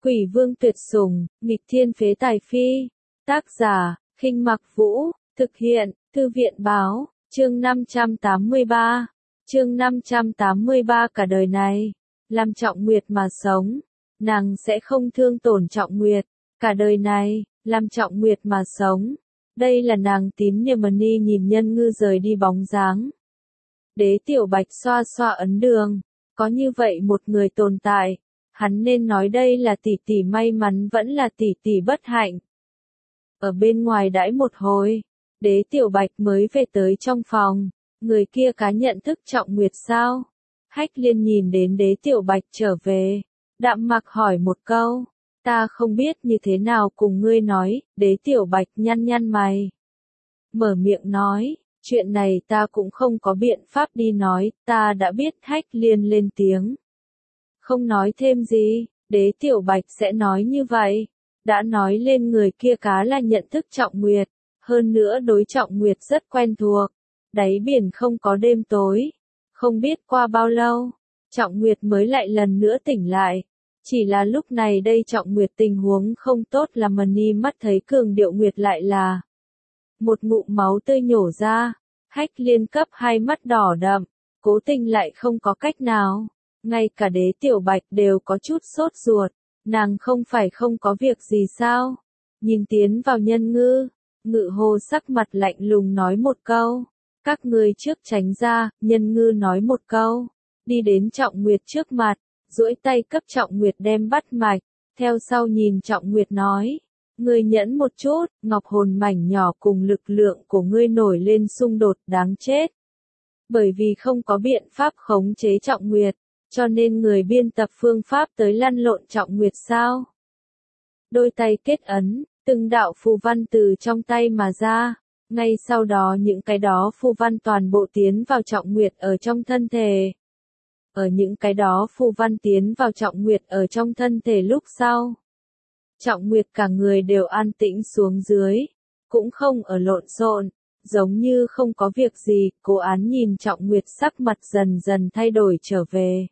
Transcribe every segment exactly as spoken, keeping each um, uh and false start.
Quỷ vương tuyệt sủng, nghịch thiên phế tài phi. Tác giả, Khinh Mặc Vũ, thực hiện, Thư viện báo, chương năm trăm tám mươi ba. Chương năm trăm tám mươi ba cả đời này, làm Trọng Nguyệt mà sống, nàng sẽ không thương tổn Trọng Nguyệt, cả đời này, làm Trọng Nguyệt mà sống. Đây là nàng tín nhiệm Ni nhìn Nhân Ngư rời đi bóng dáng. Đế Tiểu Bạch xoa xoa ấn đường, có như vậy một người tồn tại, hắn nên nói đây là tỷ tỷ may mắn vẫn là tỷ tỷ bất hạnh. Ở bên ngoài đãi một hồi, Đế Tiểu Bạch mới về tới trong phòng, người kia cá nhận thức Trọng Nguyệt sao? Hách Liên nhìn đến Đế Tiểu Bạch trở về, đạm mặc hỏi một câu, ta không biết như thế nào cùng ngươi nói. Đế Tiểu Bạch nhăn nhăn mày, mở miệng nói, chuyện này ta cũng không có biện pháp đi nói, ta đã biết. Hách Liên lên tiếng, không nói thêm gì. Đế Tiểu Bạch sẽ nói như vậy, đã nói lên người kia cá là nhận thức Trọng Nguyệt, hơn nữa đối Trọng Nguyệt rất quen thuộc. Đáy biển không có đêm tối, không biết qua bao lâu, Trọng Nguyệt mới lại lần nữa tỉnh lại. Chỉ là lúc này đây Trọng Nguyệt tình huống không tốt, là Ni mắt thấy cường điệu Nguyệt lại là một ngụm máu tươi nhổ ra. Hách Liên cấp hai mắt đỏ đậm, cố tình lại không có cách nào. Ngay cả Đế Tiểu Bạch đều có chút sốt ruột, nàng không phải không có việc gì sao? Nhìn tiến vào Nhân Ngư, Ngự Hồ sắc mặt lạnh lùng nói một câu, các ngươi trước tránh ra. Nhân Ngư nói một câu, đi đến Trọng Nguyệt trước mặt, duỗi tay cấp Trọng Nguyệt đem bắt mạch, theo sau nhìn Trọng Nguyệt nói, ngươi nhẫn một chút, ngọc hồn mảnh nhỏ cùng lực lượng của ngươi nổi lên xung đột đáng chết. Bởi vì không có biện pháp khống chế Trọng Nguyệt, cho nên người biên tập phương pháp tới lăn lộn Trọng Nguyệt sao? Đôi tay kết ấn, từng đạo phù văn từ trong tay mà ra, ngay sau đó những cái đó phù văn toàn bộ tiến vào Trọng Nguyệt ở trong thân thể. Ở những cái đó phù văn tiến vào Trọng Nguyệt ở trong thân thể lúc sau, Trọng Nguyệt cả người đều an tĩnh xuống dưới, cũng không ở lộn xộn, giống như không có việc gì. Cố Án nhìn Trọng Nguyệt sắc mặt dần dần thay đổi trở về,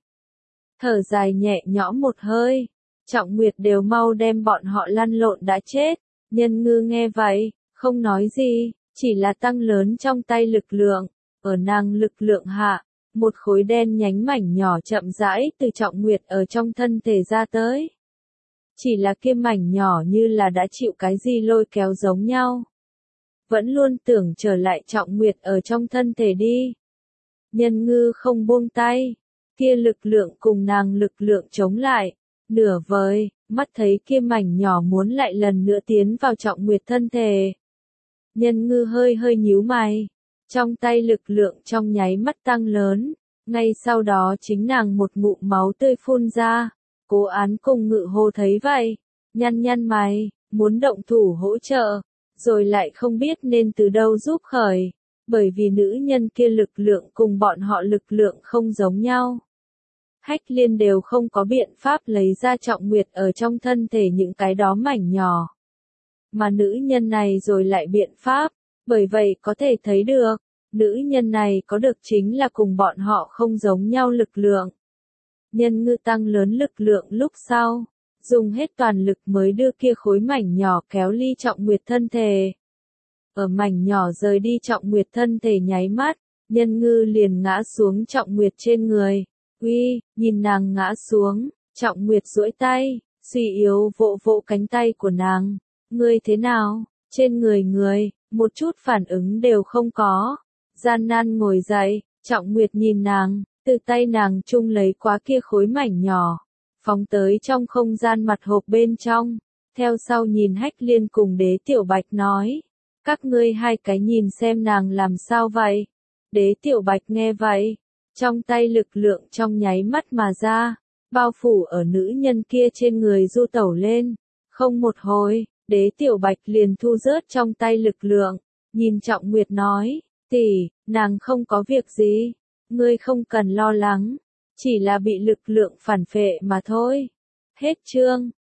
thở dài nhẹ nhõm một hơi, Trọng Nguyệt đều mau đem bọn họ lăn lộn đã chết. Nhân Ngư nghe vậy, không nói gì, chỉ là tăng lớn trong tay lực lượng, ở nàng lực lượng hạ, một khối đen nhánh mảnh nhỏ chậm rãi từ Trọng Nguyệt ở trong thân thể ra tới. Chỉ là kia mảnh nhỏ như là đã chịu cái gì lôi kéo giống nhau, vẫn luôn tưởng trở lại Trọng Nguyệt ở trong thân thể đi. Nhân Ngư không buông tay, kia lực lượng cùng nàng lực lượng chống lại, nửa vời, mắt thấy kia mảnh nhỏ muốn lại lần nữa tiến vào Trọng Nguyệt thân thể. Nhân Ngư hơi hơi nhíu mày, trong tay lực lượng trong nháy mắt tăng lớn, ngay sau đó chính nàng một ngụm máu tươi phun ra. Cố Án cùng Ngự Hồ thấy vậy, nhăn nhăn mày, muốn động thủ hỗ trợ, rồi lại không biết nên từ đâu giúp khởi, bởi vì nữ nhân kia lực lượng cùng bọn họ lực lượng không giống nhau. Hách Liên đều không có biện pháp lấy ra Trọng Nguyệt ở trong thân thể những cái đó mảnh nhỏ, mà nữ nhân này rồi lại biện pháp, bởi vậy có thể thấy được, nữ nhân này có được chính là cùng bọn họ không giống nhau lực lượng. Nhân Ngư tăng lớn lực lượng lúc sau, dùng hết toàn lực mới đưa kia khối mảnh nhỏ kéo ly Trọng Nguyệt thân thể. Ở mảnh nhỏ rời đi Trọng Nguyệt thân thể nháy mắt, Nhân Ngư liền ngã xuống Trọng Nguyệt trên người. Uy, nhìn nàng ngã xuống, Trọng Nguyệt duỗi tay, suy yếu vỗ vỗ cánh tay của nàng. Ngươi thế nào? Trên người người, một chút phản ứng đều không có. Gian nan ngồi dậy, Trọng Nguyệt nhìn nàng, từ tay nàng chung lấy quá kia khối mảnh nhỏ, phóng tới trong không gian mặt hộp bên trong, theo sau nhìn Hách Liên cùng Đế Tiểu Bạch nói, các ngươi hai cái nhìn xem nàng làm sao vậy? Đế Tiểu Bạch nghe vậy, trong tay lực lượng trong nháy mắt mà ra, bao phủ ở nữ nhân kia trên người du tẩu lên, không một hồi, Đế Tiểu Bạch liền thu rớt trong tay lực lượng, nhìn Trọng Nguyệt nói, tỷ, nàng không có việc gì. Ngươi không cần lo lắng, chỉ là bị lực lượng phản phệ mà thôi. Hết chương.